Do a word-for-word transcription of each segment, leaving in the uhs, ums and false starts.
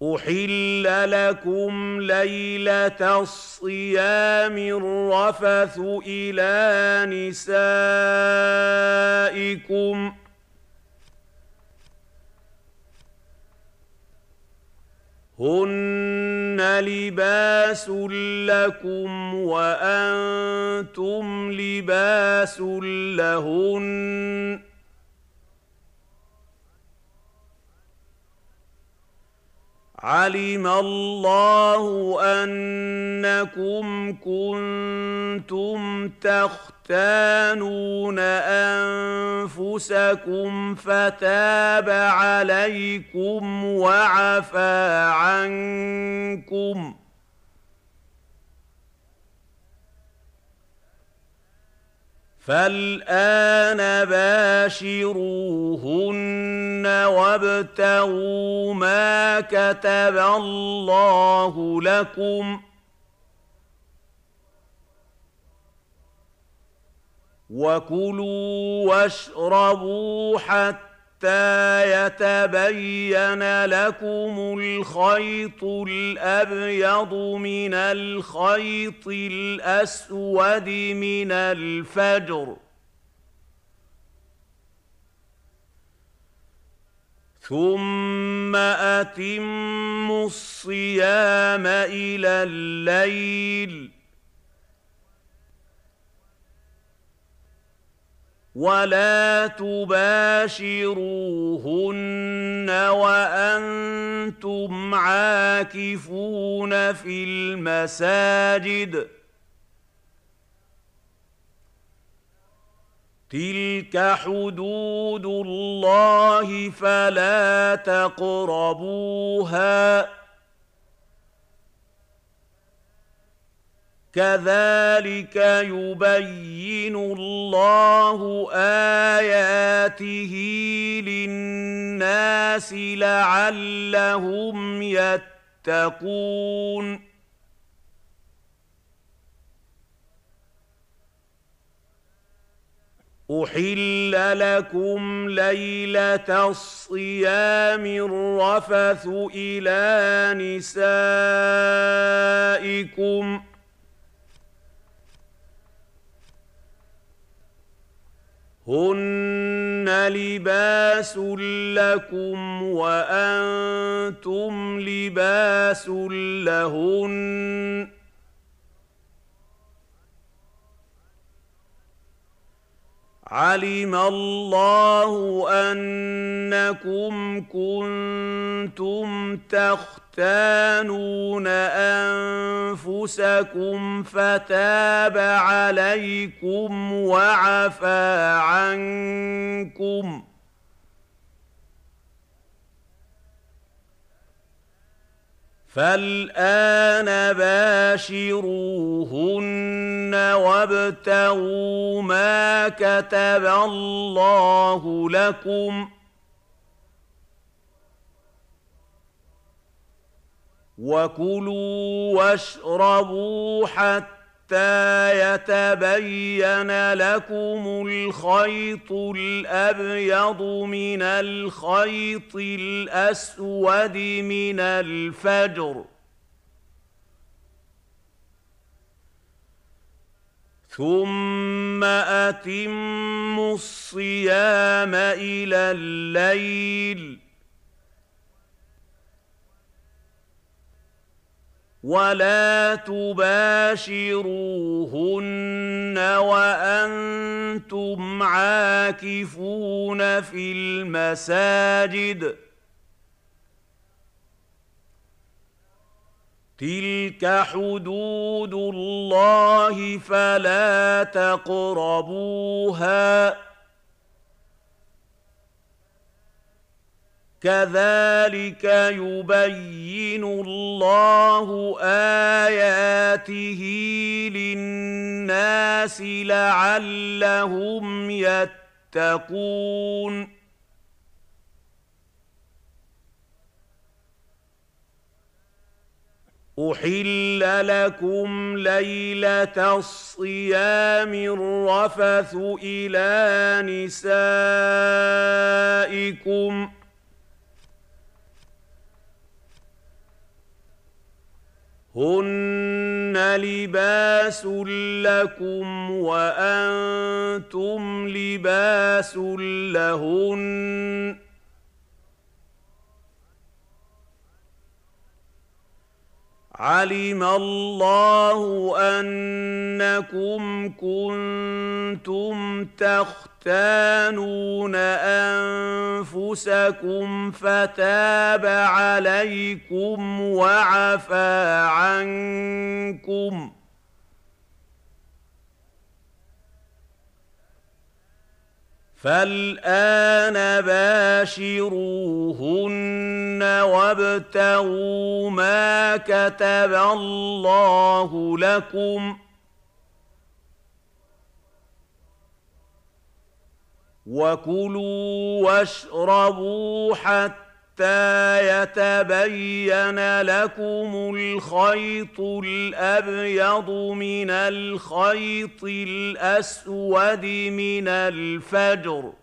أحل لكم ليلة الصيام الرفث إلى نسائكم هن لباس لكم وأنتم لباس لهن علم الله أنكم كنتم تختانون أنفسكم فتاب عليكم وعفى عنكم فالآن باشروهن وابتغوا ما كتب الله لكم وكلوا واشربوا حتى يتبين لكم الخيط الأبيض من الخيط الأسود من الفجر ثم أتموا الصيام إلى الليل ولا تباشروهن وأنتم عاكفون في المساجد تلك حدود الله فلا تقربوها كذلك يبين الله آياته للناس لعلهم يتقون أحل لكم ليلة الصيام الرفث إلى نسائكم هن لباس لكم وأنتم لباس لهن علم الله أنكم كنتم تختانون أنفسكم فتاب عليكم وعفى عنكم فالآن باشروهن وابتغوا ما كتب الله لكم وكلوا واشربوا حتى يتبين لكم الخيط الأبيض من الخيط الأسود من الفجر ثم أتموا الصيام إلى الليل ولا تباشروهن وأنتم عاكفون في المساجد تلك حدود الله فلا تقربوها كذلك يبين الله آياته للناس لعلهم يتقون أحل لكم ليلة الصيام الرفث إلى نسائكم هن لباس لكم وأنتم لباس لهن علم الله أنكم كنتم تختانون أنفسكم فتاب عليكم وعفى عنكم فالآن باشروهن وابتغوا ما كتب الله لكم وكلوا واشربوا حتى يتبين لكم الخيط الأبيض من الخيط الأسود من الفجر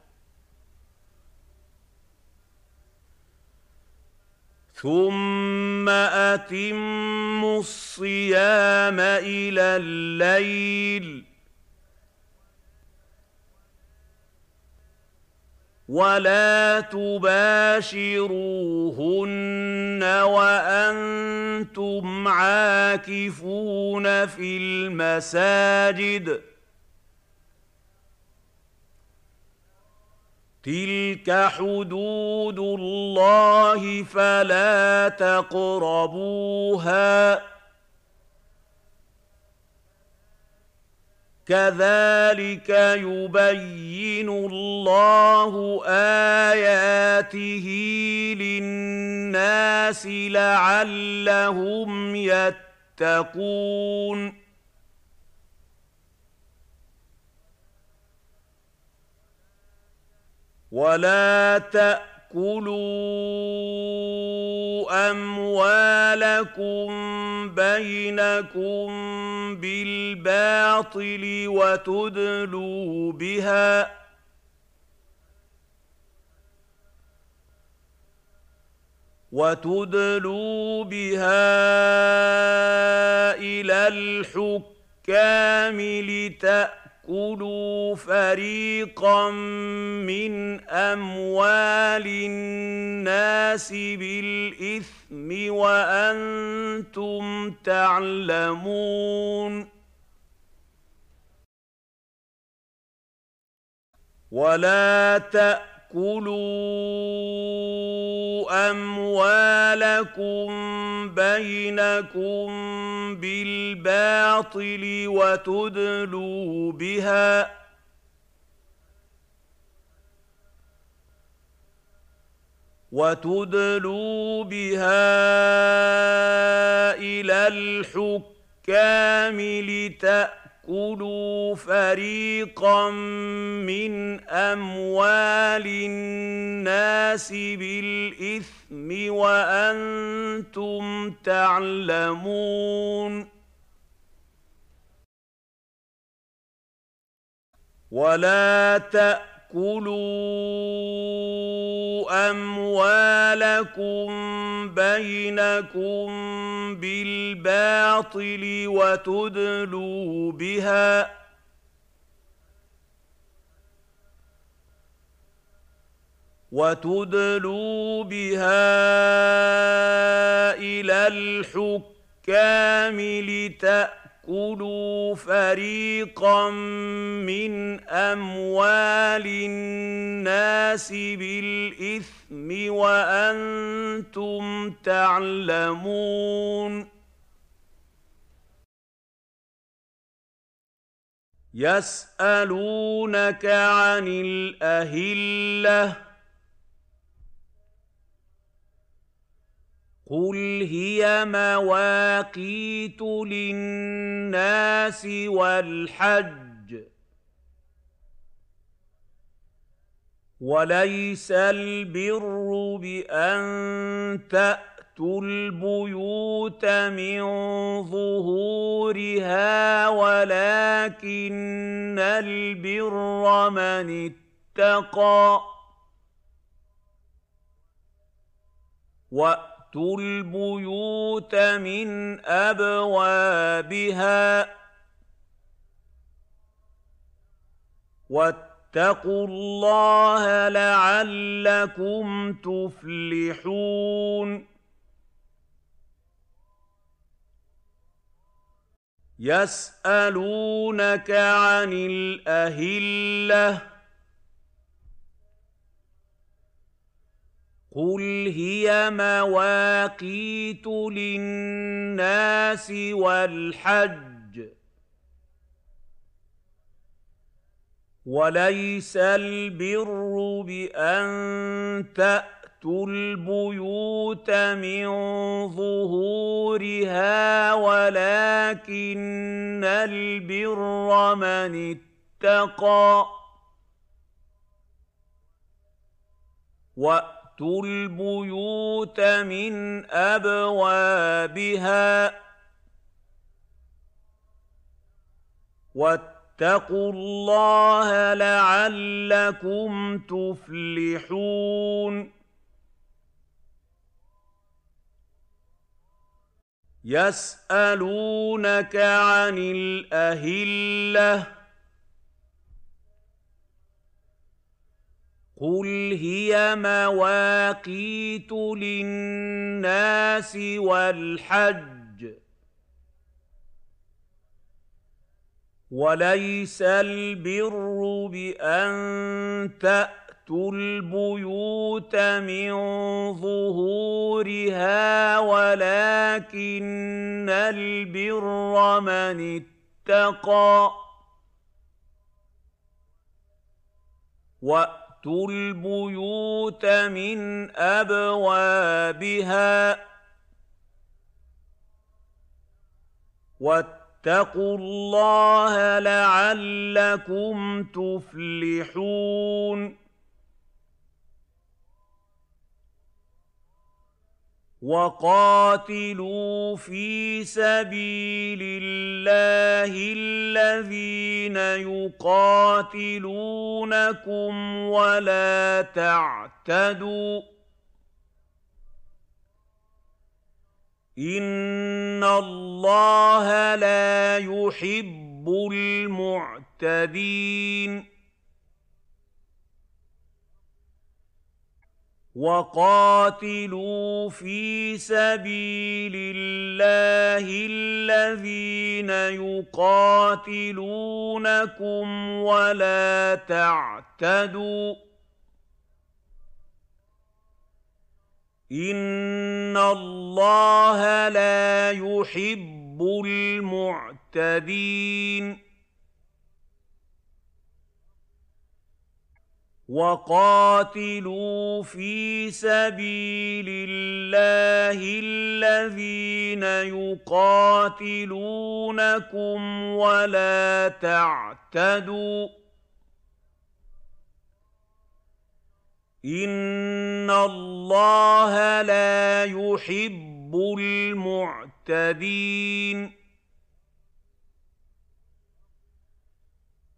ثم أتموا الصيام إلى الليل ولا تباشروهن وأنتم عاكفون في المساجد تلك حدود الله فلا تقربوها كذلك يبين الله آياته للناس لعلهم يتقون ولا تأكلوا أموالكم بينكم بالباطل وتدلوا بها وتدلوا بها إلى الحكام لتأكلوا فريقا من أموال الناس بالإثم وأنتم تعلمون ولا تأكلوا أموالكم بينكم بالباطل وتدلوا بها وتدلوا بها إلى الحكام لتأكلوا فريقا من أموال الناس بالإثم وأنتم تعلمون ولا تأكلوا أموالكم بينكم بالباطل وتدلوا بها وتدلوا بها إلى الحكام لتأكلوا فريقا من أموال الناس بالإثم وأنتم تعلمون يسألونك عن الأهلة قل هي مواقيت للناس والحج وليس البر بأن تأتوا البيوت من ظهورها ولكن البر من اتقى وأتوا وَأْتُوا الْبُيُوتَ مِنْ أَبْوَابِهَا وَاتَّقُوا اللَّهَ لَعَلَّكُمْ تُفْلِحُونَ يَسْأَلُونَكَ عَنِ الْأَهِلَّةِ قُلْ هِيَ مَوَاقِيتُ لِلنَّاسِ وَالْحَجِّ وَلَيْسَ الْبِرُّ بِأَن تَأْتُوا الْبُيُوتَ مِن ظُهُورِهَا وَلَٰكِنَّ الْبِرَّ مَنِ اتَّقَىٰ وَأْتُوا الْبُيُوتَ مِنْ أَبْوَابِهَا وَاتَّقُوا اللَّهَ لَعَلَّكُمْ تُفْلِحُونَ يَسْأَلُونَكَ عَنِ الْأَهِلَّةِ قُلْ هِيَ مَوَاقِيتُ لِلنَّاسِ وَالْحَجِّ وَلَيْسَ الْبِرُّ بِأَن تَأْتُوا الْبُيُوتَ مِن ظُهُورِهَا وَلَٰكِنَّ الْبِرَّ مَنِ اتَّقَىٰ وَأْتُوا الْبُيُوتَ مِنْ أَبْوَابِهَا وَاتَّقُوا اللَّهَ لَعَلَّكُمْ تُفْلِحُونَ وَقَاتِلُوا فِي سَبِيلِ اللَّهِ الَّذِينَ يُقَاتِلُونَكُمْ وَلَا تَعْتَدُوا إِنَّ اللَّهَ لَا يُحِبُّ الْمُعْتَدِينَ وَقَاتِلُوا فِي سَبِيلِ اللَّهِ الَّذِينَ يُقَاتِلُونَكُمْ وَلَا تَعْتَدُوا إِنَّ اللَّهَ لَا يُحِبُّ الْمُعْتَدِينَ وَقَاتِلُوا فِي سَبِيلِ اللَّهِ الَّذِينَ يُقَاتِلُونَكُمْ وَلَا تَعْتَدُوا إِنَّ اللَّهَ لَا يُحِبُّ الْمُعْتَدِينَ